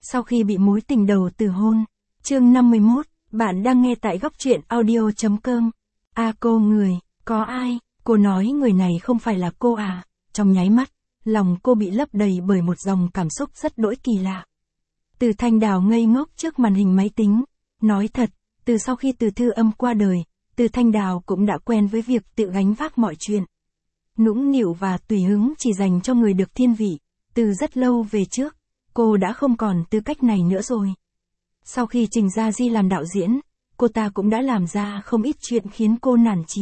sau khi bị mối tình đầu từ hôn. Chương 51, bạn đang nghe tại góc truyện audio.com. Cô người, có ai? Cô nói người này không phải là cô à? Trong nháy mắt, lòng cô bị lấp đầy bởi một dòng cảm xúc rất đỗi kỳ lạ. Từ Thanh Đào ngây ngốc trước màn hình máy tính. Nói thật, từ sau khi Từ Thư Âm qua đời, Từ Thanh Đào cũng đã quen với việc tự gánh vác mọi chuyện. Nũng nịu và tùy hứng chỉ dành cho người được thiên vị. Từ rất lâu về trước, cô đã không còn tư cách này nữa rồi. Sau khi Trình Gia Di làm đạo diễn, cô ta cũng đã làm ra không ít chuyện khiến cô nản chí.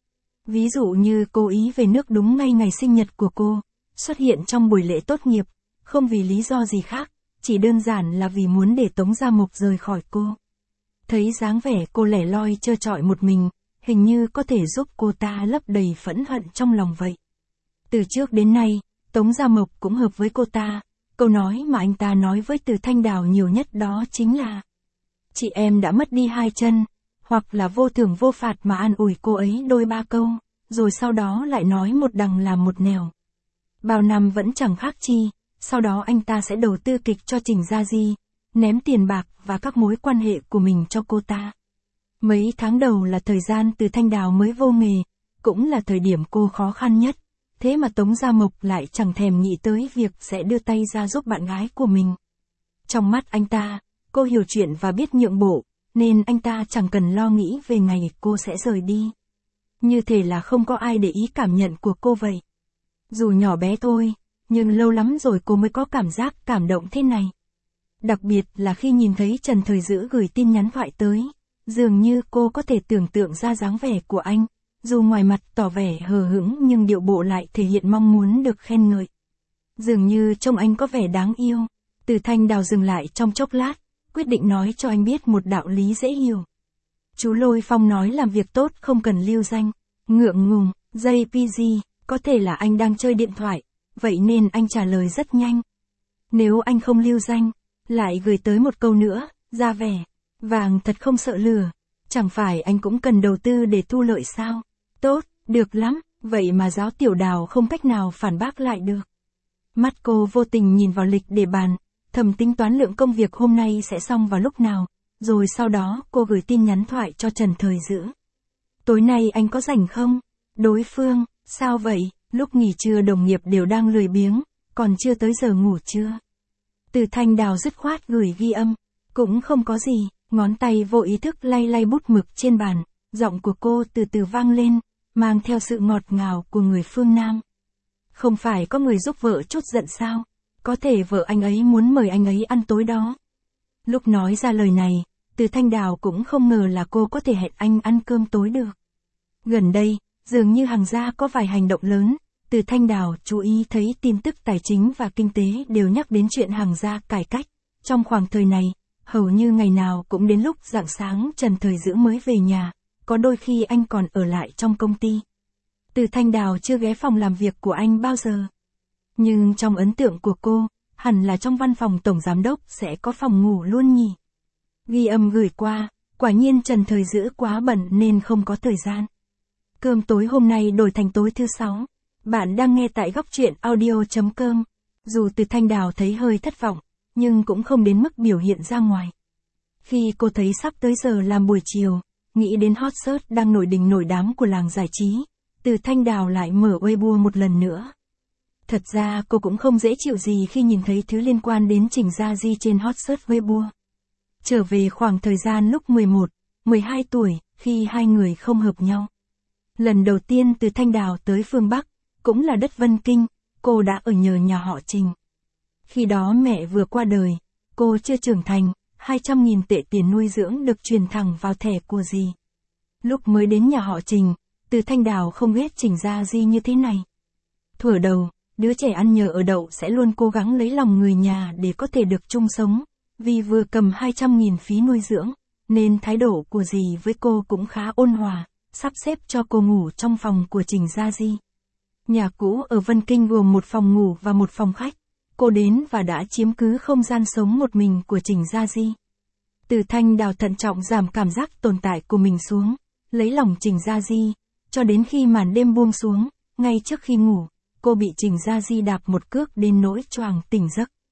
Ví dụ như cố ý về nước đúng ngay ngày sinh nhật của cô, xuất hiện trong buổi lễ tốt nghiệp, không vì lý do gì khác, chỉ đơn giản là vì muốn để Tống Gia Mộc rời khỏi cô. Thấy dáng vẻ cô lẻ loi trơ trọi một mình, hình như có thể giúp cô ta lấp đầy phẫn hận trong lòng vậy. Từ trước đến nay, Tống Gia Mộc cũng hợp với cô ta, câu nói mà anh ta nói với Từ Thanh Đào nhiều nhất đó chính là: chị em đã mất đi hai chân, hoặc là vô thưởng vô phạt mà an ủi cô ấy đôi ba câu, rồi sau đó lại nói một đằng làm một nẻo. Bao năm vẫn chẳng khác chi, sau đó anh ta sẽ đầu tư kịch cho Trình Gia Di, ném tiền bạc và các mối quan hệ của mình cho cô ta. Mấy tháng đầu là thời gian Từ Thanh Đào mới vô nghề, cũng là thời điểm cô khó khăn nhất, thế mà Tống Gia Mộc lại chẳng thèm nghĩ tới việc sẽ đưa tay ra giúp bạn gái của mình. Trong mắt anh ta, cô hiểu chuyện và biết nhượng bộ, nên anh ta chẳng cần lo nghĩ về ngày cô sẽ rời đi. Như thể là không có ai để ý cảm nhận của cô vậy. Dù nhỏ bé thôi, nhưng lâu lắm rồi cô mới có cảm giác cảm động thế này. Đặc biệt là khi nhìn thấy Trần Thời Dữ gửi tin nhắn thoại tới, dường như cô có thể tưởng tượng ra dáng vẻ của anh, dù ngoài mặt tỏ vẻ hờ hững nhưng điệu bộ lại thể hiện mong muốn được khen ngợi. Dường như trông anh có vẻ đáng yêu. Từ Thanh Đào dừng lại trong chốc lát, quyết định nói cho anh biết một đạo lý dễ hiểu. Chú Lôi Phong nói làm việc tốt không cần lưu danh. Ngượng ngùng, JPG, có thể là anh đang chơi điện thoại, vậy nên anh trả lời rất nhanh. Nếu anh không lưu danh, lại gửi tới một câu nữa, ra vẻ, vàng thật không sợ lửa, chẳng phải anh cũng cần đầu tư để thu lợi sao? Tốt, được lắm, vậy mà giáo tiểu Đào không cách nào phản bác lại được. Mắt cô vô tình nhìn vào lịch để bàn, thầm tính toán lượng công việc hôm nay sẽ xong vào lúc nào, rồi sau đó cô gửi tin nhắn thoại cho Trần Thời Dữ. Tối nay anh có rảnh không? Đối phương, sao vậy? Lúc nghỉ trưa đồng nghiệp đều đang lười biếng, còn chưa tới giờ ngủ trưa. Từ Thanh Đào dứt khoát gửi ghi âm, cũng không có gì, ngón tay vô ý thức lay lay bút mực trên bàn, giọng của cô từ từ vang lên, mang theo sự ngọt ngào của người phương Nam. Không phải có người giúp vợ chút giận sao? Có thể vợ anh ấy muốn mời anh ấy ăn tối đó. Lúc nói ra lời này, Từ Thanh Đào cũng không ngờ là cô có thể hẹn anh ăn cơm tối được. Gần đây, dường như hàng gia có vài hành động lớn, Từ Thanh Đào chú ý thấy tin tức tài chính và kinh tế đều nhắc đến chuyện hàng gia cải cách. Trong khoảng thời này, hầu như ngày nào cũng đến lúc rạng sáng Trần Thời Dữ mới về nhà, có đôi khi anh còn ở lại trong công ty. Từ Thanh Đào chưa ghé phòng làm việc của anh bao giờ. Nhưng trong ấn tượng của cô, hẳn là trong văn phòng tổng giám đốc sẽ có phòng ngủ luôn nhỉ. Ghi âm gửi qua, quả nhiên Trần Thời Dữ quá bận nên không có thời gian. Cơm tối hôm nay đổi thành tối thứ 6. Bạn đang nghe tại góc truyện audio.com. Dù Từ Thanh Đào thấy hơi thất vọng, nhưng cũng không đến mức biểu hiện ra ngoài. Khi cô thấy sắp tới giờ làm buổi chiều, nghĩ đến hot search đang nổi đình nổi đám của làng giải trí, Từ Thanh Đào lại mở Weibo một lần nữa. Thật ra cô cũng không dễ chịu gì khi nhìn thấy thứ liên quan đến Trình Gia Di trên hot search Weibo. Trở về khoảng thời gian lúc 11, 12 tuổi, khi hai người không hợp nhau. Lần đầu tiên Từ Thanh Đào tới phương Bắc, cũng là đất Vân Kinh, cô đã ở nhờ nhà họ Trình. Khi đó mẹ vừa qua đời, cô chưa trưởng thành, 200.000 tệ tiền nuôi dưỡng được truyền thẳng vào thẻ của dì. Lúc mới đến nhà họ Trình, Từ Thanh Đào không ghét Trình Gia Di như thế này. Thuở đầu, đứa trẻ ăn nhờ ở đậu sẽ luôn cố gắng lấy lòng người nhà để có thể được chung sống, vì vừa cầm 200.000 phí nuôi dưỡng, nên thái độ của dì với cô cũng khá ôn hòa, sắp xếp cho cô ngủ trong phòng của Trình Gia Di. Nhà cũ ở Vân Kinh gồm một phòng ngủ và một phòng khách. Cô đến và đã chiếm cứ không gian sống một mình của Trình Gia Di. Từ Thanh Đào thận trọng giảm cảm giác tồn tại của mình xuống, lấy lòng Trình Gia Di, cho đến khi màn đêm buông xuống, ngay trước khi ngủ, cô bị Trình Gia Di đạp một cước đến nỗi choàng tỉnh giấc.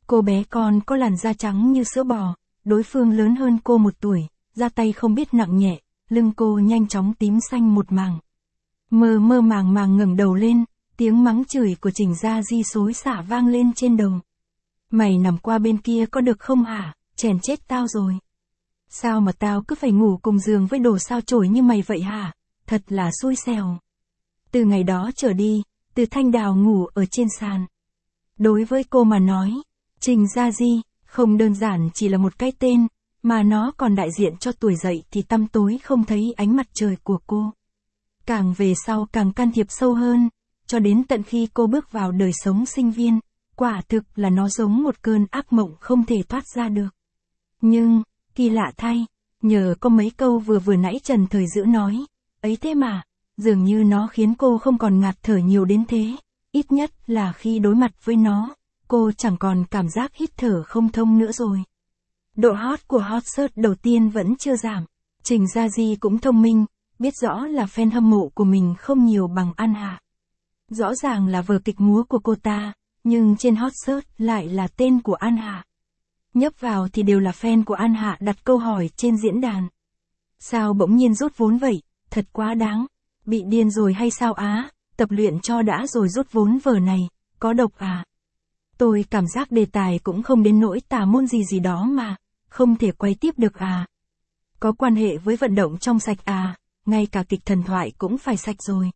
Cô bé con có làn da trắng như sữa bò, đối phương lớn hơn cô 1 tuổi, ra tay không biết nặng nhẹ, lưng cô nhanh chóng tím xanh một mảng. Mơ mơ màng màng ngẩng đầu lên, tiếng mắng chửi của Trình Gia Di xối xả vang lên trên đầu. Mày nằm qua bên kia có được không hả, chèn chết tao rồi. Sao mà tao cứ phải ngủ cùng giường với đồ sao chổi như mày vậy hả, thật là xui xẻo. Từ ngày đó trở đi, Từ Thanh Đào ngủ ở trên sàn. Đối với cô mà nói, Trình Gia Di không đơn giản chỉ là một cái tên, mà nó còn đại diện cho tuổi dậy thì tăm tối không thấy ánh mặt trời của cô. Càng về sau càng can thiệp sâu hơn, cho đến tận khi cô bước vào đời sống sinh viên, quả thực là nó giống một cơn ác mộng không thể thoát ra được. Nhưng, kỳ lạ thay, nhờ có mấy câu vừa nãy Trần Thời Dữ nói, ấy thế mà, dường như nó khiến cô không còn ngạt thở nhiều đến thế, ít nhất là khi đối mặt với nó, cô chẳng còn cảm giác hít thở không thông nữa rồi. Độ hot của hot search đầu tiên vẫn chưa giảm, Trình Gia Di cũng thông minh, biết rõ là fan hâm mộ của mình không nhiều bằng An Hạ. Rõ ràng là vở kịch múa của cô ta, nhưng trên hot search lại là tên của An Hạ. Nhấp vào thì đều là fan của An Hạ đặt câu hỏi trên diễn đàn. Sao bỗng nhiên rút vốn vậy, thật quá đáng, bị điên rồi hay sao á, tập luyện cho đã rồi rút vốn vở này, có độc à? Tôi cảm giác đề tài cũng không đến nỗi tà môn gì đó mà, không thể quay tiếp được à? Có quan hệ với vận động trong sạch à, ngay cả kịch thần thoại cũng phải sạch rồi.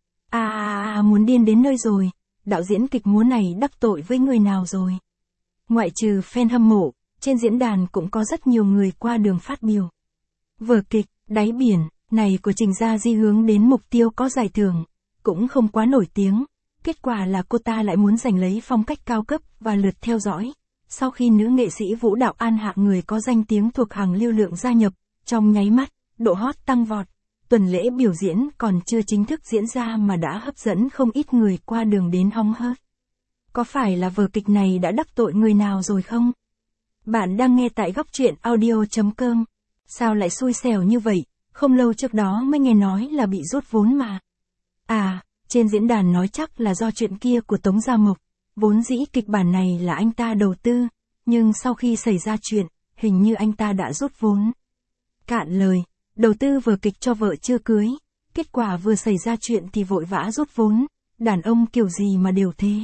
Muốn điên đến nơi rồi, đạo diễn kịch múa này đắc tội với người nào rồi? Ngoại trừ fan hâm mộ, trên diễn đàn cũng có rất nhiều người qua đường phát biểu. Vở kịch, Đáy Biển, này của Trình Gia Di hướng đến mục tiêu có giải thưởng, cũng không quá nổi tiếng. Kết quả là cô ta lại muốn giành lấy phong cách cao cấp và lượt theo dõi. Sau khi nữ nghệ sĩ vũ đạo An Hạ người có danh tiếng thuộc hàng lưu lượng gia nhập, trong nháy mắt, độ hot tăng vọt. Tuần lễ biểu diễn còn chưa chính thức diễn ra mà đã hấp dẫn không ít người qua đường đến hóng hớt. Có phải là vở kịch này đã đắc tội người nào rồi không? Bạn đang nghe tại góc truyện audio.com. Sao lại xui xẻo như vậy, không lâu trước đó mới nghe nói là bị rút vốn mà. Trên diễn đàn nói chắc là do chuyện kia của Tống Gia Mộc, vốn dĩ kịch bản này là anh ta đầu tư, nhưng sau khi xảy ra chuyện, hình như anh ta đã rút vốn. Cạn lời, đầu tư vở kịch cho vợ chưa cưới, kết quả vừa xảy ra chuyện thì vội vã rút vốn, đàn ông kiểu gì mà đều thế.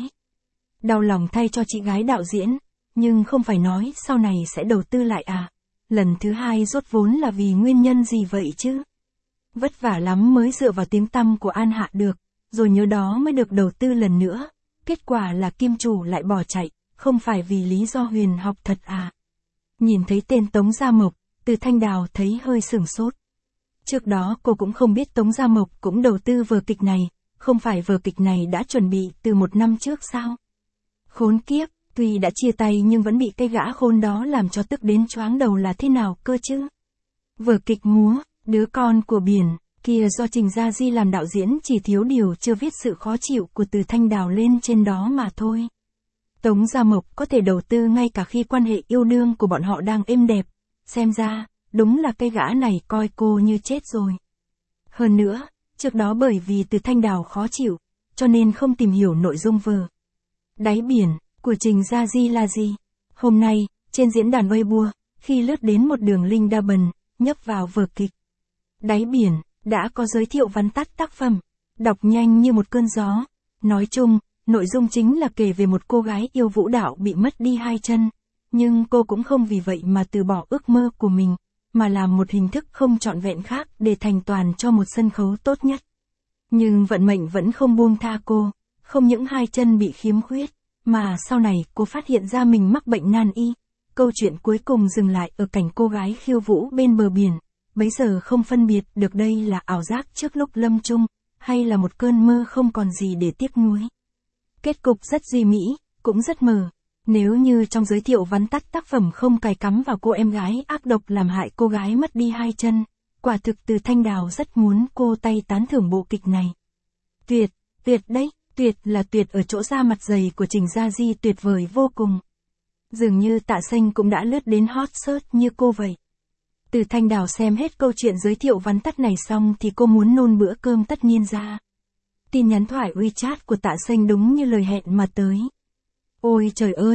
Đau lòng thay cho chị gái đạo diễn, nhưng không phải nói sau này sẽ đầu tư lại à? Lần thứ 2 rút vốn là vì nguyên nhân gì vậy chứ? Vất vả lắm mới dựa vào tiếng tăm của An Hạ được, rồi nhớ đó mới được đầu tư lần nữa. Kết quả là kim chủ lại bỏ chạy, không phải vì lý do huyền học thật à? Nhìn thấy tên Tống Gia Mộc, Từ Thanh Đào thấy hơi sửng sốt. Trước đó cô cũng không biết Tống Gia Mộc cũng đầu tư vở kịch này, không phải vở kịch này đã chuẩn bị từ 1 năm trước sao? Khốn kiếp, tuy đã chia tay nhưng vẫn bị cái gã khôn đó làm cho tức đến choáng đầu là thế nào cơ chứ? Vở kịch múa, Đứa Con của Biển, kia do Trình Gia Di làm đạo diễn chỉ thiếu điều chưa viết sự khó chịu của Từ Thanh Đào lên trên đó mà thôi. Tống Gia Mộc có thể đầu tư ngay cả khi quan hệ yêu đương của bọn họ đang êm đẹp, xem ra, đúng là cái gã này coi cô như chết rồi. Hơn nữa, trước đó bởi vì Từ Thanh Đào khó chịu, cho nên không tìm hiểu nội dung vở Đáy Biển của Trình Gia Di là gì. Hôm nay, trên diễn đàn Weibo, khi lướt đến một đường link đa bần, nhấp vào vở kịch Đáy Biển, đã có giới thiệu vắn tắt tác phẩm, đọc nhanh như một cơn gió. Nói chung, nội dung chính là kể về một cô gái yêu vũ đạo bị mất đi 2 chân, nhưng cô cũng không vì vậy mà từ bỏ ước mơ của mình, mà làm một hình thức không trọn vẹn khác để thành toàn cho một sân khấu tốt nhất. Nhưng vận mệnh vẫn không buông tha cô, không những 2 chân bị khiếm khuyết, mà sau này cô phát hiện ra mình mắc bệnh nan y. Câu chuyện cuối cùng dừng lại ở cảnh cô gái khiêu vũ bên bờ biển, bấy giờ không phân biệt được đây là ảo giác trước lúc lâm chung, hay là một cơn mơ không còn gì để tiếc nuối. Kết cục rất duy mỹ, cũng rất mờ. Nếu như trong giới thiệu vắn tắt tác phẩm không cài cắm vào cô em gái ác độc làm hại cô gái mất đi 2 chân, quả thực Từ Thanh Đào rất muốn cô tay tán thưởng bộ kịch này. Tuyệt, tuyệt đấy, tuyệt là tuyệt ở chỗ da mặt dày của Trình Gia Di tuyệt vời vô cùng. Dường như Tạ Xanh cũng đã lướt đến hot search như cô vậy. Từ Thanh Đào xem hết câu chuyện giới thiệu vắn tắt này xong thì cô muốn nôn bữa cơm tất niên ra. Tin nhắn thoại WeChat của Tạ Xanh đúng như lời hẹn mà tới. Ôi trời ơi,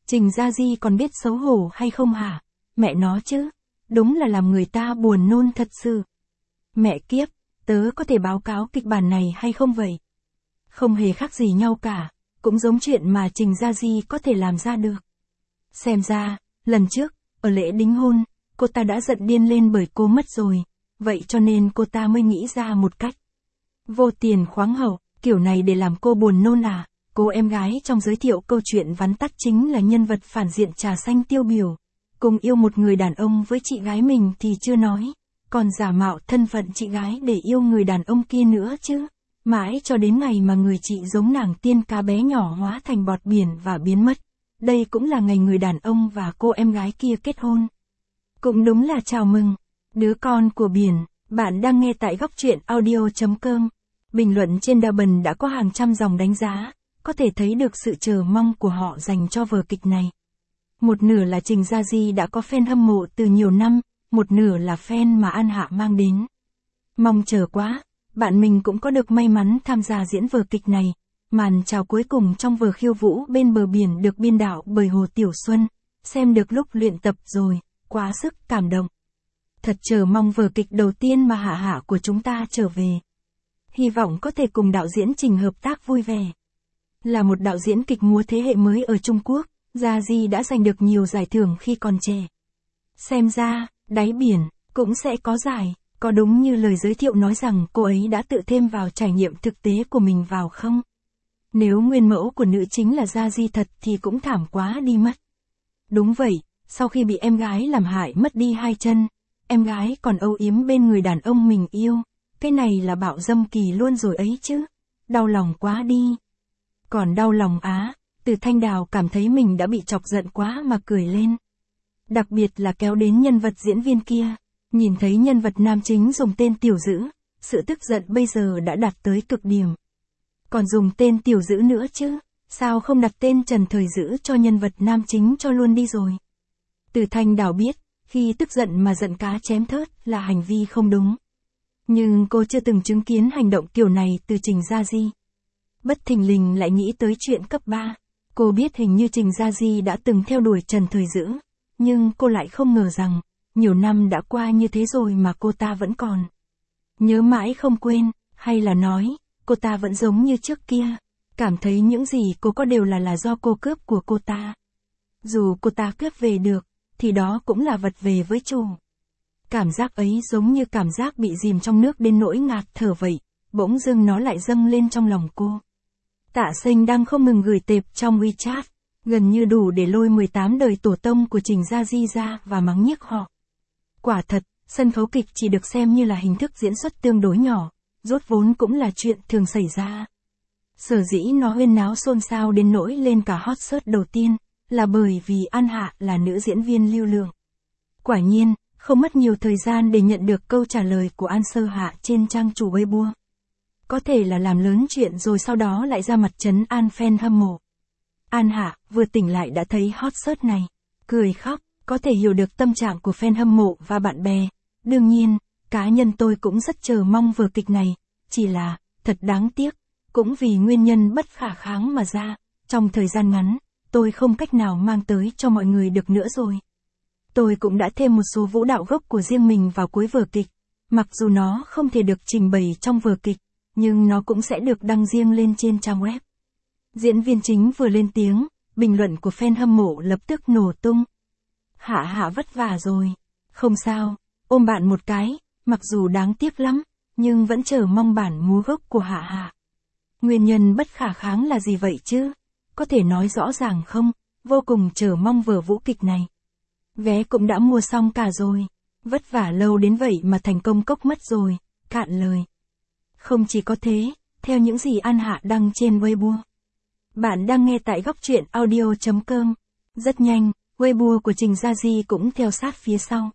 Trình Gia Di còn biết xấu hổ hay không hả? Mẹ nó chứ, đúng là làm người ta buồn nôn thật sự. Mẹ kiếp, tớ có thể báo cáo kịch bản này hay không vậy? Không hề khác gì nhau cả, cũng giống chuyện mà Trình Gia Di có thể làm ra được. Xem ra, lần trước, ở lễ đính hôn, cô ta đã giận điên lên bởi cô mất rồi, vậy cho nên cô ta mới nghĩ ra một cách vô tiền khoáng hậu, kiểu này để làm cô buồn nôn à? Cô em gái trong giới thiệu câu chuyện vắn tắt chính là nhân vật phản diện trà xanh tiêu biểu. Cùng yêu một người đàn ông với chị gái mình thì chưa nói, còn giả mạo thân phận chị gái để yêu người đàn ông kia nữa chứ. Mãi cho đến ngày mà người chị giống nàng tiên cá bé nhỏ hóa thành bọt biển và biến mất. Đây cũng là ngày người đàn ông và cô em gái kia kết hôn. Cũng đúng là chào mừng, đứa con của biển. Bạn đang nghe tại góc truyện audio.com. Bình luận trên Douban đã có hàng trăm dòng đánh giá, có thể thấy được sự chờ mong của họ dành cho vở kịch này. Một nửa là Trình Gia Di đã có fan hâm mộ từ nhiều năm, một nửa là fan mà An Hạ mang đến. Mong chờ quá, bạn mình cũng có được may mắn tham gia diễn vở kịch này. Màn chào cuối cùng trong vở khiêu vũ bên bờ biển được biên đạo bởi Hồ Tiểu Xuân, xem được lúc luyện tập rồi, quá sức cảm động. Thật chờ mong vở kịch đầu tiên mà Hạ Hạ của chúng ta trở về. Hy vọng có thể cùng đạo diễn Trình hợp tác vui vẻ. Là một đạo diễn kịch múa thế hệ mới ở Trung Quốc, Gia Di đã giành được nhiều giải thưởng khi còn trẻ. Xem ra, đáy biển, cũng sẽ có giải, có đúng như lời giới thiệu nói rằng cô ấy đã tự thêm vào trải nghiệm thực tế của mình vào không? Nếu nguyên mẫu của nữ chính là Gia Di thật thì cũng thảm quá đi mất. Đúng vậy, sau khi bị em gái làm hại mất đi hai chân, em gái còn âu yếm bên người đàn ông mình yêu, cái này là bạo dâm kỳ luôn rồi ấy chứ. Đau lòng quá đi. Còn đau lòng á, Từ Thanh Đào cảm thấy mình đã bị chọc giận quá mà cười lên. Đặc biệt là kéo đến nhân vật diễn viên kia, nhìn thấy nhân vật nam chính dùng tên Tiểu Dữ, sự tức giận bây giờ đã đạt tới cực điểm. Còn dùng tên Tiểu Dữ nữa chứ, sao không đặt tên Trần Thời Dữ cho nhân vật nam chính cho luôn đi rồi. Từ Thanh Đào biết, khi tức giận mà giận cá chém thớt là hành vi không đúng. Nhưng cô chưa từng chứng kiến hành động kiểu này từ Trình Gia Di. Bất thình lình lại nghĩ tới chuyện cấp 3. Cô biết hình như Trình Gia Di đã từng theo đuổi Trần Thời Dữ, nhưng cô lại không ngờ rằng, nhiều năm đã qua như thế rồi mà cô ta vẫn còn nhớ mãi không quên, hay là nói, cô ta vẫn giống như trước kia, cảm thấy những gì cô có đều là do cô cướp của cô ta. Dù cô ta cướp về được, thì đó cũng là vật về với chủ. Cảm giác ấy giống như cảm giác bị dìm trong nước đến nỗi ngạt thở vậy, bỗng dưng nó lại dâng lên trong lòng cô. Tạ Sinh đang không ngừng gửi tệp trong WeChat, gần như đủ để lôi 18 đời tổ tông của Trình Gia Di ra và mắng nhiếc họ. Quả thật, sân khấu kịch chỉ được xem như là hình thức diễn xuất tương đối nhỏ, rốt vốn cũng là chuyện thường xảy ra. Sở dĩ nó huyên náo xôn xao đến nỗi lên cả hot search đầu tiên, là bởi vì An Hạ là nữ diễn viên lưu lượng. Quả nhiên, không mất nhiều thời gian để nhận được câu trả lời của An Sơ Hạ trên trang chủ Weibo. Có thể là làm lớn chuyện rồi sau đó lại ra mặt trấn an fan hâm mộ. An Hạ vừa tỉnh lại đã thấy hot search này, cười khóc, có thể hiểu được tâm trạng của fan hâm mộ và bạn bè. Đương nhiên, cá nhân tôi cũng rất chờ mong vở kịch này, chỉ là, thật đáng tiếc, cũng vì nguyên nhân bất khả kháng mà ra, trong thời gian ngắn, tôi không cách nào mang tới cho mọi người được nữa rồi. Tôi cũng đã thêm một số vũ đạo gốc của riêng mình vào cuối vở kịch, mặc dù nó không thể được trình bày trong vở kịch, nhưng nó cũng sẽ được đăng riêng lên trên trang web. Diễn viên chính vừa lên tiếng, bình luận của fan hâm mộ lập tức nổ tung. Hạ Hạ vất vả rồi. Không sao, ôm bạn một cái, mặc dù đáng tiếc lắm, nhưng vẫn chờ mong bản múa gốc của Hạ Hạ. Nguyên nhân bất khả kháng là gì vậy chứ? Có thể nói rõ ràng không? Vô cùng chờ mong vở vũ kịch này. Vé cũng đã mua xong cả rồi. Vất vả lâu đến vậy mà thành công cốc mất rồi, cạn lời. Không chỉ có thế, theo những gì An Hạ đăng trên Weibo. Bạn đang nghe tại góc truyện audio.com. Rất nhanh, Weibo của Trình Gia Di cũng theo sát phía sau.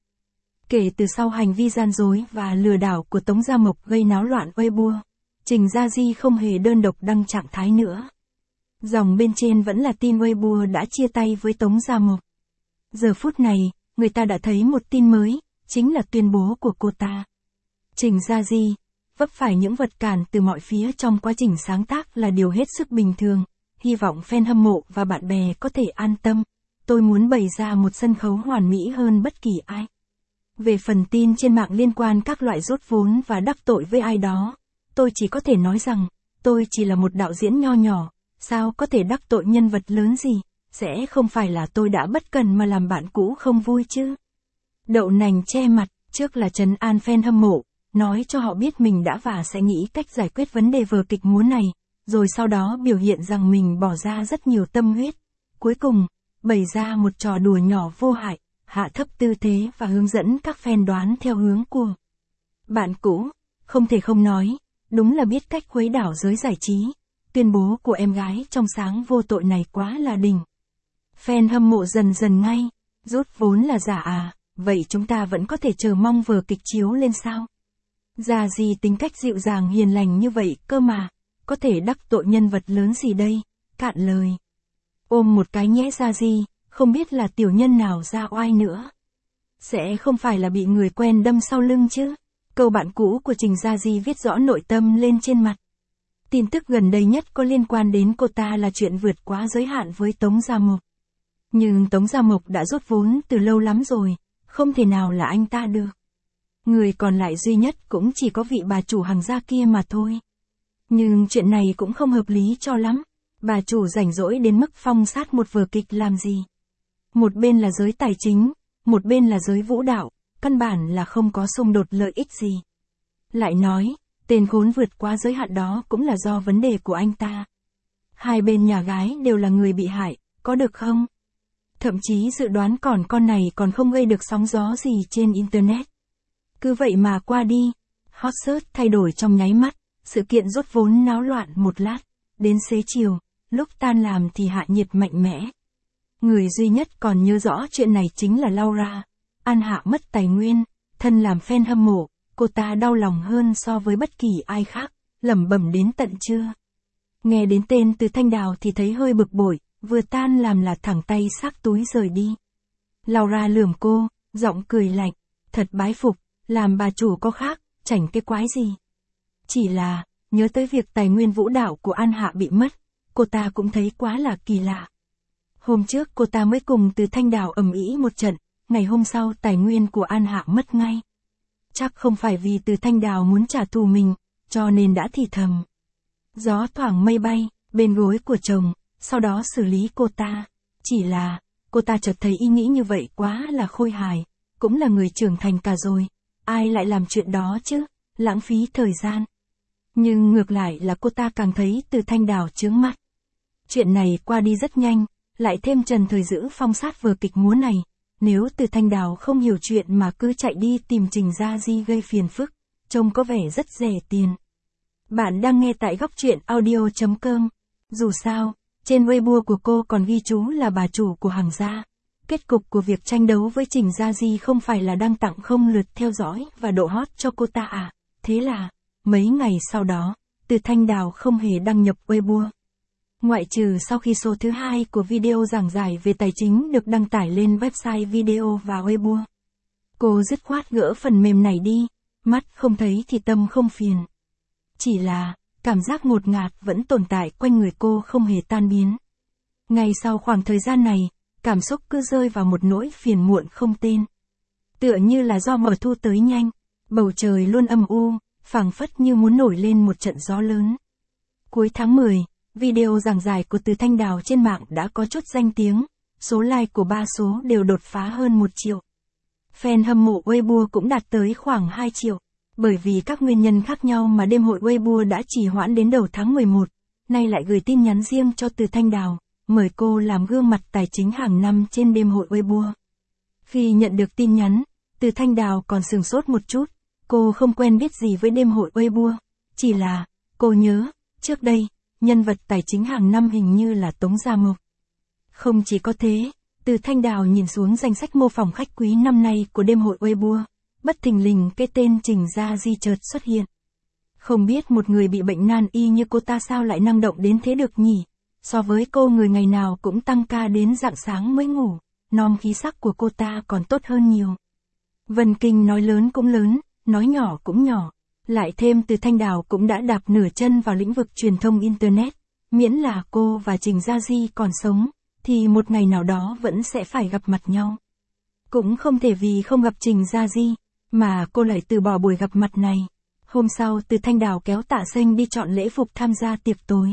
Kể từ sau hành vi gian dối và lừa đảo của Tống Gia Mộc gây náo loạn Weibo, Trình Gia Di không hề đơn độc đăng trạng thái nữa. Dòng bên trên vẫn là tin Weibo đã chia tay với Tống Gia Mộc. Giờ phút này, người ta đã thấy một tin mới, chính là tuyên bố của cô ta. Trình Gia Di vấp phải những vật cản từ mọi phía trong quá trình sáng tác là điều hết sức bình thường. Hy vọng fan hâm mộ và bạn bè có thể an tâm, tôi muốn bày ra một sân khấu hoàn mỹ hơn bất kỳ ai. Về phần tin trên mạng liên quan các loại rút vốn và đắc tội với ai đó, tôi chỉ có thể nói rằng, tôi chỉ là một đạo diễn nho nhỏ, sao có thể đắc tội nhân vật lớn gì, sẽ không phải là tôi đã bất cần mà làm bạn cũ không vui chứ. Đậu nành che mặt, trước là trấn an fan hâm mộ, nói cho họ biết mình đã và sẽ nghĩ cách giải quyết vấn đề vở kịch múa này, rồi sau đó biểu hiện rằng mình bỏ ra rất nhiều tâm huyết. Cuối cùng, bày ra một trò đùa nhỏ vô hại, hạ thấp tư thế và hướng dẫn các fan đoán theo hướng của bạn cũ. Không thể không nói, đúng là biết cách khuấy đảo giới giải trí. Tuyên bố của em gái trong sáng vô tội này quá là đỉnh. Fan hâm mộ dần dần ngay, rút vốn là giả à, vậy chúng ta vẫn có thể chờ mong vở kịch chiếu lên sao? Ra gì tính cách dịu dàng hiền lành như vậy cơ mà, có thể đắc tội nhân vật lớn gì đây, cạn lời. Ôm một cái nhẽ ra gì, không biết là tiểu nhân nào ra oai nữa. Sẽ không phải là bị người quen đâm sau lưng chứ? Câu bạn cũ của Trình Gia Di viết rõ nội tâm lên trên mặt. Tin tức gần đây nhất có liên quan đến cô ta là chuyện vượt quá giới hạn với Tống Gia Mộc. Nhưng Tống Gia Mộc đã rút vốn từ lâu lắm rồi, không thể nào là anh ta được. Người còn lại duy nhất cũng chỉ có vị bà chủ hàng gia kia mà thôi. Nhưng chuyện này cũng không hợp lý cho lắm. Bà chủ rảnh rỗi đến mức phong sát một vở kịch làm gì? Một bên là giới tài chính, một bên là giới vũ đạo, căn bản là không có xung đột lợi ích gì. Lại nói, tên khốn vượt quá giới hạn đó cũng là do vấn đề của anh ta. Hai bên nhà gái đều là người bị hại, có được không? Thậm chí dự đoán con này còn không gây được sóng gió gì trên Internet. Cứ vậy mà qua đi, hot search thay đổi trong nháy mắt, sự kiện rút vốn náo loạn một lát, đến xế chiều, lúc tan làm thì hạ nhiệt mạnh mẽ. Người duy nhất còn nhớ rõ chuyện này chính là Laura. An Hạ mất tài nguyên, thân làm fan hâm mộ, cô ta đau lòng hơn so với bất kỳ ai khác, lẩm bẩm đến tận trưa. Nghe đến tên Từ Thanh Đào thì thấy hơi bực bội, vừa tan làm là thẳng tay xách túi rời đi. Laura lườm cô, giọng cười lạnh, thật bái phục, làm bà chủ có khác, chảnh cái quái gì. Chỉ là, nhớ tới việc tài nguyên vũ đạo của An Hạ bị mất, cô ta cũng thấy quá là kỳ lạ. Hôm trước cô ta mới cùng Từ Thanh Đào ầm ĩ một trận, ngày hôm sau tài nguyên của An Hạ mất ngay. Chắc không phải vì Từ Thanh Đào muốn trả thù mình, cho nên đã thì thầm. Gió thoảng mây bay, bên gối của chồng, sau đó xử lý cô ta. Chỉ là, cô ta chợt thấy ý nghĩ như vậy quá là khôi hài, cũng là người trưởng thành cả rồi, ai lại làm chuyện đó chứ, lãng phí thời gian. Nhưng ngược lại là cô ta càng thấy Từ Thanh Đào chướng mắt. Chuyện này qua đi rất nhanh, lại thêm Trần Thời Dữ phong sát vở kịch múa này. Nếu Từ Thanh Đào không hiểu chuyện mà cứ chạy đi tìm Trình Gia Di gây phiền phức, trông có vẻ rất rẻ tiền. Bạn đang nghe tại góc truyện audio.com. Dù sao, trên Weibo của cô còn ghi chú là bà chủ của hàng gia. Kết cục của việc tranh đấu với Trình Gia Di không phải là đăng tặng không lượt theo dõi và độ hot cho cô ta à? Thế là, mấy ngày sau đó, Từ Thanh Đào không hề đăng nhập Weibo. Ngoại trừ sau khi số thứ 2 của video giảng giải về tài chính được đăng tải lên website video và Weibo. Cô dứt khoát gỡ phần mềm này đi, mắt không thấy thì tâm không phiền. Chỉ là, cảm giác ngột ngạt vẫn tồn tại quanh người cô không hề tan biến. Ngay sau khoảng thời gian này, cảm xúc cứ rơi vào một nỗi phiền muộn không tên. Tựa như là do mùa thu tới nhanh, bầu trời luôn âm u, phảng phất như muốn nổi lên một trận gió lớn. Cuối tháng 10, video giảng giải của Từ Thanh Đào trên mạng đã có chút danh tiếng, số like của 3 số đều đột phá hơn 1 triệu. Fan hâm mộ Weibo cũng đạt tới khoảng 2 triệu. Bởi vì các nguyên nhân khác nhau mà đêm hội Weibo đã trì hoãn đến đầu tháng 11, nay lại gửi tin nhắn riêng cho Từ Thanh Đào, mời cô làm gương mặt tài chính hàng năm trên đêm hội Weibo. Khi nhận được tin nhắn, Từ Thanh Đào còn sửng sốt một chút, cô không quen biết gì với đêm hội Weibo, chỉ là, cô nhớ, trước đây, nhân vật tài chính hàng năm hình như là Tống Gia Mộc. Không chỉ có thế, Từ Thanh Đào nhìn xuống danh sách mô phỏng khách quý năm nay của đêm hội Weibo, bất thình lình cái tên Trình Gia Di chợt xuất hiện. Không biết một người bị bệnh nan y như cô ta sao lại năng động đến thế được nhỉ? So với cô người ngày nào cũng tăng ca đến rạng sáng mới ngủ, nom khí sắc của cô ta còn tốt hơn nhiều. Vân Kinh nói lớn cũng lớn, nói nhỏ cũng nhỏ. Lại thêm Từ Thanh Đào cũng đã đạp nửa chân vào lĩnh vực truyền thông Internet. Miễn là cô và Trình Gia Di còn sống, thì một ngày nào đó vẫn sẽ phải gặp mặt nhau. Cũng không thể vì không gặp Trình Gia Di, mà cô lại từ bỏ buổi gặp mặt này. Hôm sau Từ Thanh Đào kéo Tạ Xanh đi chọn lễ phục tham gia tiệc tối.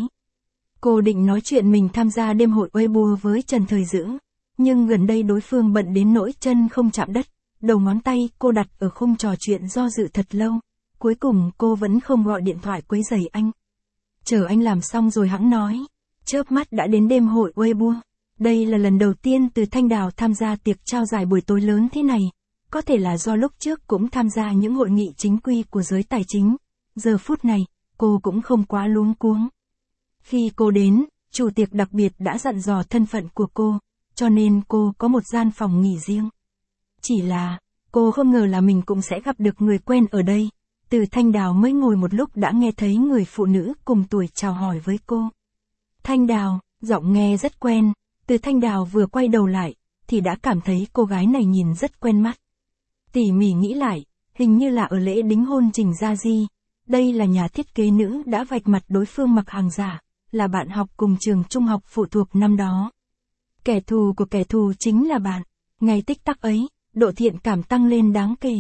Cô định nói chuyện mình tham gia đêm hội Weibo với Trần Thời Dữ, nhưng gần đây đối phương bận đến nỗi chân không chạm đất, đầu ngón tay cô đặt ở khung trò chuyện do dự thật lâu. Cuối cùng cô vẫn không gọi điện thoại quấy rầy anh. Chờ anh làm xong rồi hẵng nói. Chớp mắt đã đến đêm hội Weibo. Đây là lần đầu tiên Từ Thanh Đào tham gia tiệc trao giải buổi tối lớn thế này. Có thể là do lúc trước cũng tham gia những hội nghị chính quy của giới tài chính. Giờ phút này, cô cũng không quá luống cuống. Khi cô đến, chủ tiệc đặc biệt đã dặn dò thân phận của cô, cho nên cô có một gian phòng nghỉ riêng. Chỉ là, cô không ngờ là mình cũng sẽ gặp được người quen ở đây. Từ Thanh Đào mới ngồi một lúc đã nghe thấy người phụ nữ cùng tuổi chào hỏi với cô. Thanh Đào, giọng nghe rất quen. Từ Thanh Đào vừa quay đầu lại, thì đã cảm thấy cô gái này nhìn rất quen mắt. Tỉ mỉ nghĩ lại, hình như là ở lễ đính hôn Trình Gia Di. Đây là nhà thiết kế nữ đã vạch mặt đối phương mặc hàng giả, là bạn học cùng trường trung học phụ thuộc năm đó. Kẻ thù của kẻ thù chính là bạn. Ngay tích tắc ấy, độ thiện cảm tăng lên đáng kể.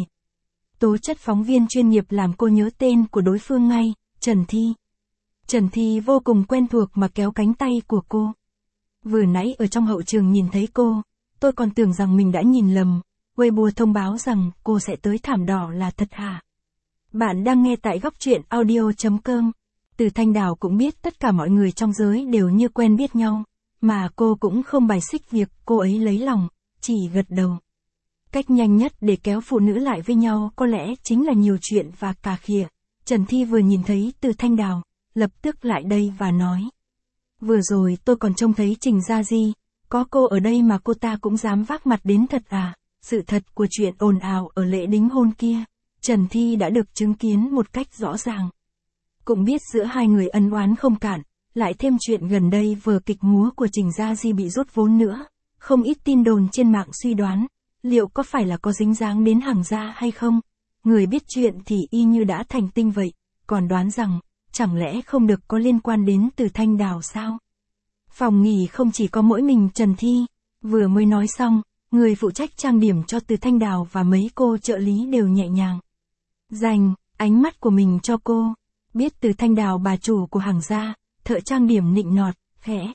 Tố chất phóng viên chuyên nghiệp làm cô nhớ tên của đối phương ngay, Trần Thi. Trần Thi vô cùng quen thuộc mà kéo cánh tay của cô. Vừa nãy ở trong hậu trường nhìn thấy cô, tôi còn tưởng rằng mình đã nhìn lầm. Weibo thông báo rằng cô sẽ tới thảm đỏ là thật hả? Bạn đang nghe tại góc truyện audio.com. Từ Thanh Đào cũng biết tất cả mọi người trong giới đều như quen biết nhau, mà cô cũng không bài xích việc cô ấy lấy lòng, chỉ gật đầu. Cách nhanh nhất để kéo phụ nữ lại với nhau có lẽ chính là nhiều chuyện và cà khịa. Trần Thi vừa nhìn thấy Từ Thanh Đào, lập tức lại đây và nói. Vừa rồi tôi còn trông thấy Trình Gia Di, có cô ở đây mà cô ta cũng dám vác mặt đến thật à? Sự thật của chuyện ồn ào ở lễ đính hôn kia, Trần Thi đã được chứng kiến một cách rõ ràng. Cũng biết giữa hai người ân oán không cạn, lại thêm chuyện gần đây vở kịch múa của Trình Gia Di bị rút vốn nữa. Không ít tin đồn trên mạng suy đoán, liệu có phải là có dính dáng đến hàng gia hay không? Người biết chuyện thì y như đã thành tinh vậy, còn đoán rằng, chẳng lẽ không được có liên quan đến Từ Thanh Đào sao? Phòng nghỉ không chỉ có mỗi mình Trần Thi, vừa mới nói xong, người phụ trách trang điểm cho Từ Thanh Đào và mấy cô trợ lý đều nhẹ nhàng dành ánh mắt của mình cho cô. Biết Từ Thanh Đào bà chủ của hàng gia, thợ trang điểm nịnh nọt, khẽ.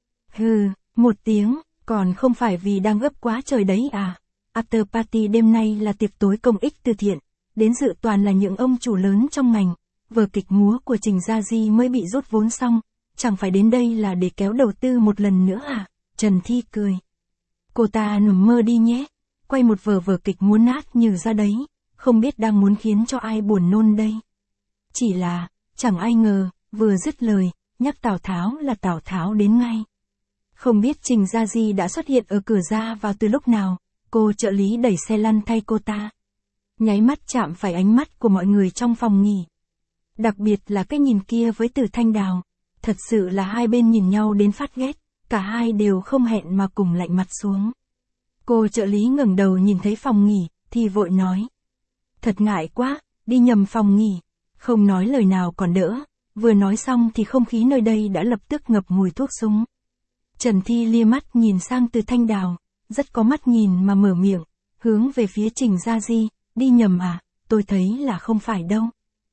Hừ, một tiếng, còn không phải vì đang gấp quá trời đấy à? After party đêm nay là tiệc tối công ích từ thiện, đến dự toàn là những ông chủ lớn trong ngành. Vở kịch múa của Trình Gia Di mới bị rút vốn xong, chẳng phải đến đây là để kéo đầu tư một lần nữa à? Trần Thi cười. Cô ta nằm mơ đi nhé, quay một vở kịch múa nát như ra đấy, không biết đang muốn khiến cho ai buồn nôn đây. Chỉ là, chẳng ai ngờ, vừa dứt lời, nhắc Tào Tháo là Tào Tháo đến ngay. Không biết Trình Gia Di đã xuất hiện ở cửa ra vào từ lúc nào, cô trợ lý đẩy xe lăn thay cô ta. Nháy mắt chạm phải ánh mắt của mọi người trong phòng nghỉ. Đặc biệt là cái nhìn kia với Từ Thanh Đào. Thật sự là hai bên nhìn nhau đến phát ghét, cả hai đều không hẹn mà cùng lạnh mặt xuống. Cô trợ lý ngẩng đầu nhìn thấy phòng nghỉ, thì vội nói. Thật ngại quá, đi nhầm phòng nghỉ. Không nói lời nào còn đỡ, vừa nói xong thì không khí nơi đây đã lập tức ngập mùi thuốc súng. Trần Thi lia mắt nhìn sang Từ Thanh Đào, rất có mắt nhìn mà mở miệng, hướng về phía Trình Gia Di, đi nhầm à, tôi thấy là không phải đâu.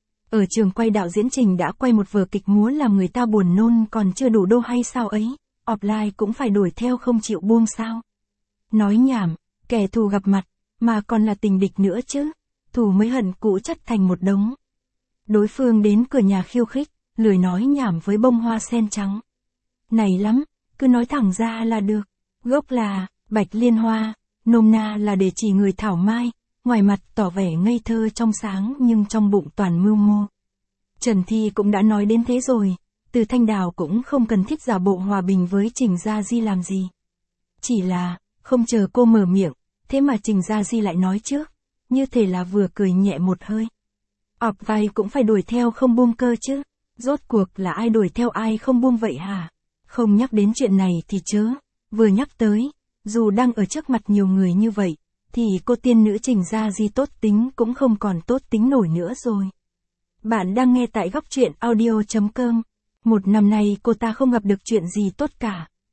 Ở trường quay đạo diễn Trình đã quay một vở kịch múa làm người ta buồn nôn còn chưa đủ đô hay sao ấy, offline cũng phải đuổi theo không chịu buông sao. Nói nhảm, kẻ thù gặp mặt, mà còn là tình địch nữa chứ, thù mới hận cũ chất thành một đống. Đối phương đến cửa nhà khiêu khích, lười nói nhảm với bông hoa sen trắng. Này lắm, cứ nói thẳng ra là được, gốc là bạch liên hoa, nôm na là để chỉ người thảo mai, ngoài mặt tỏ vẻ ngây thơ trong sáng nhưng trong bụng toàn mưu mô. Trần Thi cũng đã nói đến thế rồi, Từ Thanh Đào cũng không cần thiết giả bộ hòa bình với Trình Gia Di làm gì. Chỉ là, không chờ cô mở miệng, thế mà Trình Gia Di lại nói trước, như thể là vừa cười nhẹ một hơi. Ọp vai cũng phải đuổi theo không buông cơ chứ, rốt cuộc là ai đuổi theo ai không buông vậy hả? Không nhắc đến chuyện này thì chớ, vừa nhắc tới, dù đang ở trước mặt nhiều người như vậy, thì cô tiên nữ Trình Gia Di tốt tính cũng không còn tốt tính nổi nữa rồi. Bạn đang nghe tại góc truyện audio.com. Một năm nay cô ta không gặp được chuyện gì tốt cả,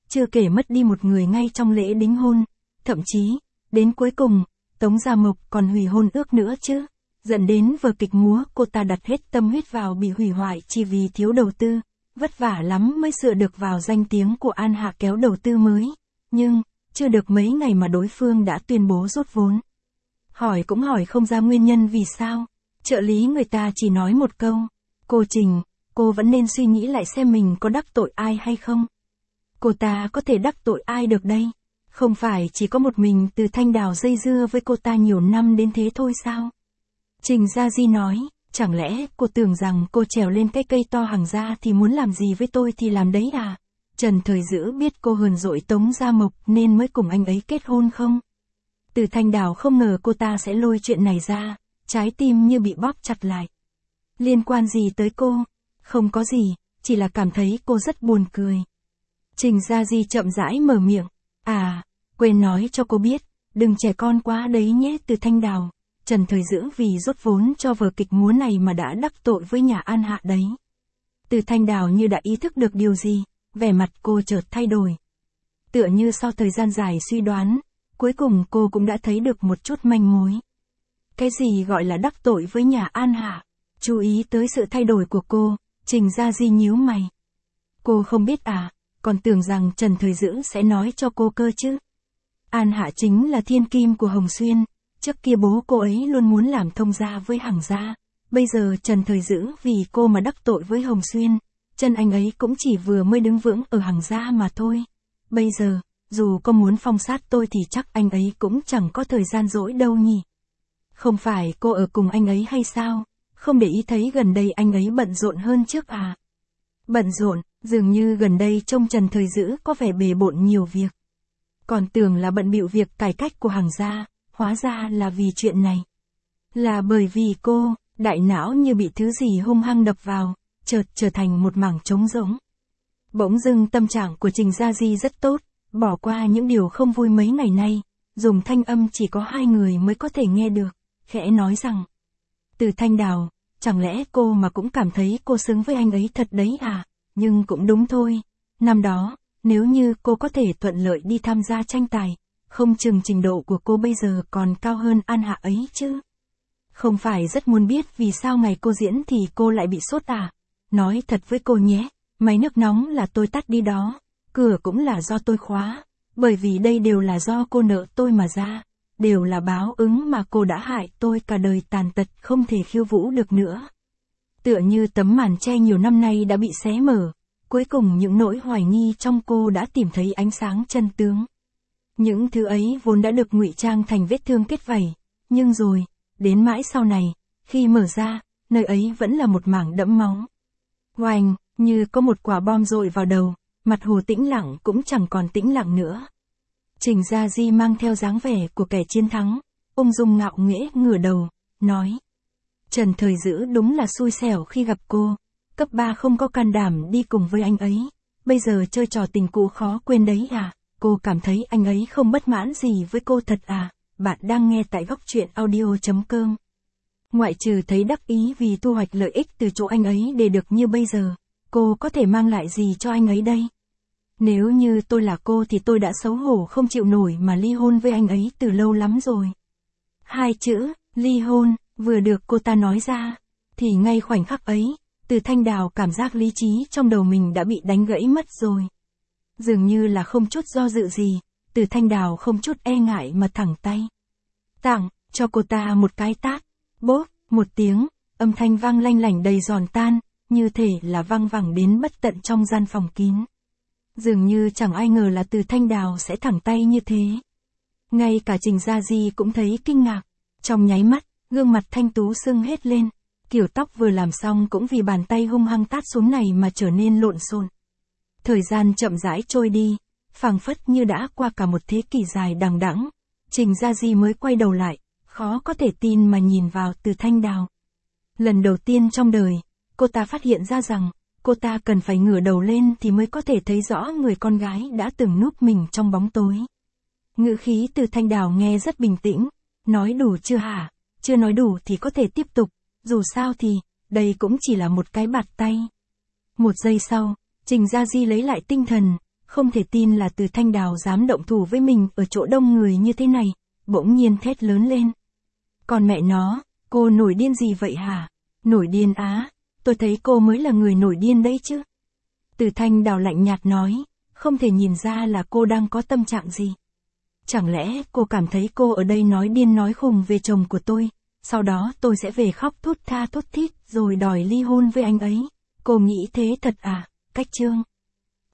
chưa kể mất đi một người ngay trong lễ đính hôn, thậm chí, đến cuối cùng, Tống Gia Mộc còn hủy hôn ước nữa chứ. Dẫn đến vở kịch múa cô ta đặt hết tâm huyết vào bị hủy hoại chỉ vì thiếu đầu tư, vất vả lắm mới sửa được vào danh tiếng của An Hạ kéo đầu tư mới. Nhưng, chưa được mấy ngày mà đối phương đã tuyên bố rút vốn. Hỏi cũng hỏi không ra nguyên nhân vì sao. Trợ lý người ta chỉ nói một câu, cô Trình, cô vẫn nên suy nghĩ lại xem mình có đắc tội ai hay không. Cô ta có thể đắc tội ai được đây? Không phải chỉ có một mình Từ Thanh Đào dây dưa với cô ta nhiều năm đến thế thôi sao? Trình Gia Di nói, chẳng lẽ cô tưởng rằng cô trèo lên cái cây to hàng gia thì muốn làm gì với tôi thì làm đấy à? Trần Thời Dữ biết cô hờn dỗi Tống Gia Mộc nên mới cùng anh ấy kết hôn không? Từ Thanh Đào không ngờ cô ta sẽ lôi chuyện này ra, trái tim như bị bóp chặt lại. Liên quan gì tới cô? Không có gì, chỉ là cảm thấy cô rất buồn cười. Trình Gia Di chậm rãi mở miệng, quên nói cho cô biết, đừng trẻ con quá đấy nhé Từ Thanh Đào. Trần Thời Dữ vì rút vốn cho vở kịch múa này mà đã đắc tội với nhà An Hạ đấy. Từ Thanh Đào như đã ý thức được điều gì, vẻ mặt cô chợt thay đổi. Tựa như sau thời gian dài suy đoán, cuối cùng cô cũng đã thấy được một chút manh mối. Cái gì gọi là đắc tội với nhà An Hạ? Chú ý tới sự thay đổi của cô, Trình Gia Di nhíu mày. Cô không biết à, còn tưởng rằng Trần Thời Dữ sẽ nói cho cô cơ chứ. An Hạ chính là thiên kim của Hồng Xuyên, trước kia bố cô ấy luôn muốn làm thông gia với Hằng gia. Bây giờ Trần Thời Dữ vì cô mà đắc tội với Hồng Xuyên, chân anh ấy cũng chỉ vừa mới đứng vững ở Hằng gia mà thôi. Bây giờ, dù có muốn phong sát tôi thì chắc anh ấy cũng chẳng có thời gian rỗi đâu nhỉ. Không phải cô ở cùng anh ấy hay sao? Không để ý thấy gần đây anh ấy bận rộn hơn trước à? Bận rộn, dường như gần đây trông Trần Thời Dữ có vẻ bề bộn nhiều việc. Còn tưởng là bận bịu việc cải cách của Hằng gia, hóa ra là vì chuyện này. Là bởi vì cô, đại não như bị thứ gì hung hăng đập vào, chợt trở thành một mảng trống rỗng. Bỗng dưng tâm trạng của Trình Gia Di rất tốt, bỏ qua những điều không vui mấy ngày nay, dùng thanh âm chỉ có hai người mới có thể nghe được, khẽ nói rằng. Từ Thanh Đào, chẳng lẽ cô mà cũng cảm thấy cô xứng với anh ấy thật đấy à? Nhưng cũng đúng thôi, năm đó, nếu như cô có thể thuận lợi đi tham gia tranh tài, không chừng trình độ của cô bây giờ còn cao hơn An Hạ ấy chứ. Không phải rất muốn biết vì sao ngày cô diễn thì cô lại bị sốt à? Nói thật với cô nhé, máy nước nóng là tôi tắt đi đó, cửa cũng là do tôi khóa, bởi vì đây đều là do cô nợ tôi mà ra, đều là báo ứng mà cô đã hại tôi cả đời tàn tật không thể khiêu vũ được nữa. Tựa như tấm màn che nhiều năm nay đã bị xé mở, cuối cùng những nỗi hoài nghi trong cô đã tìm thấy ánh sáng chân tướng. Những thứ ấy vốn đã được ngụy trang thành vết thương kết vảy, nhưng rồi, đến mãi sau này, khi mở ra, nơi ấy vẫn là một mảng đẫm máu. Oanh, như có một quả bom dội vào đầu, mặt Hồ tĩnh lặng cũng chẳng còn tĩnh lặng nữa. Trình Gia Di mang theo dáng vẻ của kẻ chiến thắng, ung dung ngạo nghễ ngửa đầu, nói. Trần Thời Dữ đúng là xui xẻo khi gặp cô, cấp 3 không có can đảm đi cùng với anh ấy, bây giờ chơi trò tình cũ khó quên đấy à, cô cảm thấy anh ấy không bất mãn gì với cô thật à, bạn đang nghe tại góc truyện audio.com. Ngoại trừ thấy đắc ý vì thu hoạch lợi ích từ chỗ anh ấy để được như bây giờ, cô có thể mang lại gì cho anh ấy đây? Nếu như tôi là cô thì tôi đã xấu hổ không chịu nổi mà ly hôn với anh ấy từ lâu lắm rồi. Hai chữ, ly hôn, vừa được cô ta nói ra, thì ngay khoảnh khắc ấy, Từ Thanh Đào cảm giác lý trí trong đầu mình đã bị đánh gãy mất rồi. Dường như là không chút do dự gì, Từ Thanh Đào không chút e ngại mà thẳng tay. Tặng, cho cô ta một cái tát, bốp, một tiếng, âm thanh vang lanh lảnh đầy giòn tan, như thể là vang vẳng đến bất tận trong gian phòng kín. Dường như chẳng ai ngờ là Từ Thanh Đào sẽ thẳng tay như thế. Ngay cả Trình Gia Di cũng thấy kinh ngạc, trong nháy mắt, gương mặt thanh tú sưng hết lên, kiểu tóc vừa làm xong cũng vì bàn tay hung hăng tát xuống này mà trở nên lộn xộn. Thời gian chậm rãi trôi đi, phảng phất như đã qua cả một thế kỷ dài đằng đẵng, Trình Gia Di mới quay đầu lại, khó có thể tin mà nhìn vào Từ Thanh Đào. Lần đầu tiên trong đời, cô ta phát hiện ra rằng, cô ta cần phải ngửa đầu lên thì mới có thể thấy rõ người con gái đã từng núp mình trong bóng tối. Ngữ khí Từ Thanh Đào nghe rất bình tĩnh, nói đủ chưa hả? Chưa nói đủ thì có thể tiếp tục, dù sao thì, đây cũng chỉ là một cái bạt tay. Một giây sau, Trình Gia Di lấy lại tinh thần, không thể tin là Từ Thanh Đào dám động thủ với mình ở chỗ đông người như thế này, bỗng nhiên thét lớn lên. Còn mẹ nó, cô nổi điên gì vậy hả? Nổi điên á, tôi thấy cô mới là người nổi điên đấy chứ. Từ Thanh Đào lạnh nhạt nói, không thể nhìn ra là cô đang có tâm trạng gì. Chẳng lẽ cô cảm thấy cô ở đây nói điên nói khùng về chồng của tôi, sau đó tôi sẽ về khóc thút tha thút thít rồi đòi ly hôn với anh ấy. Cô nghĩ thế thật à, Cách Trương?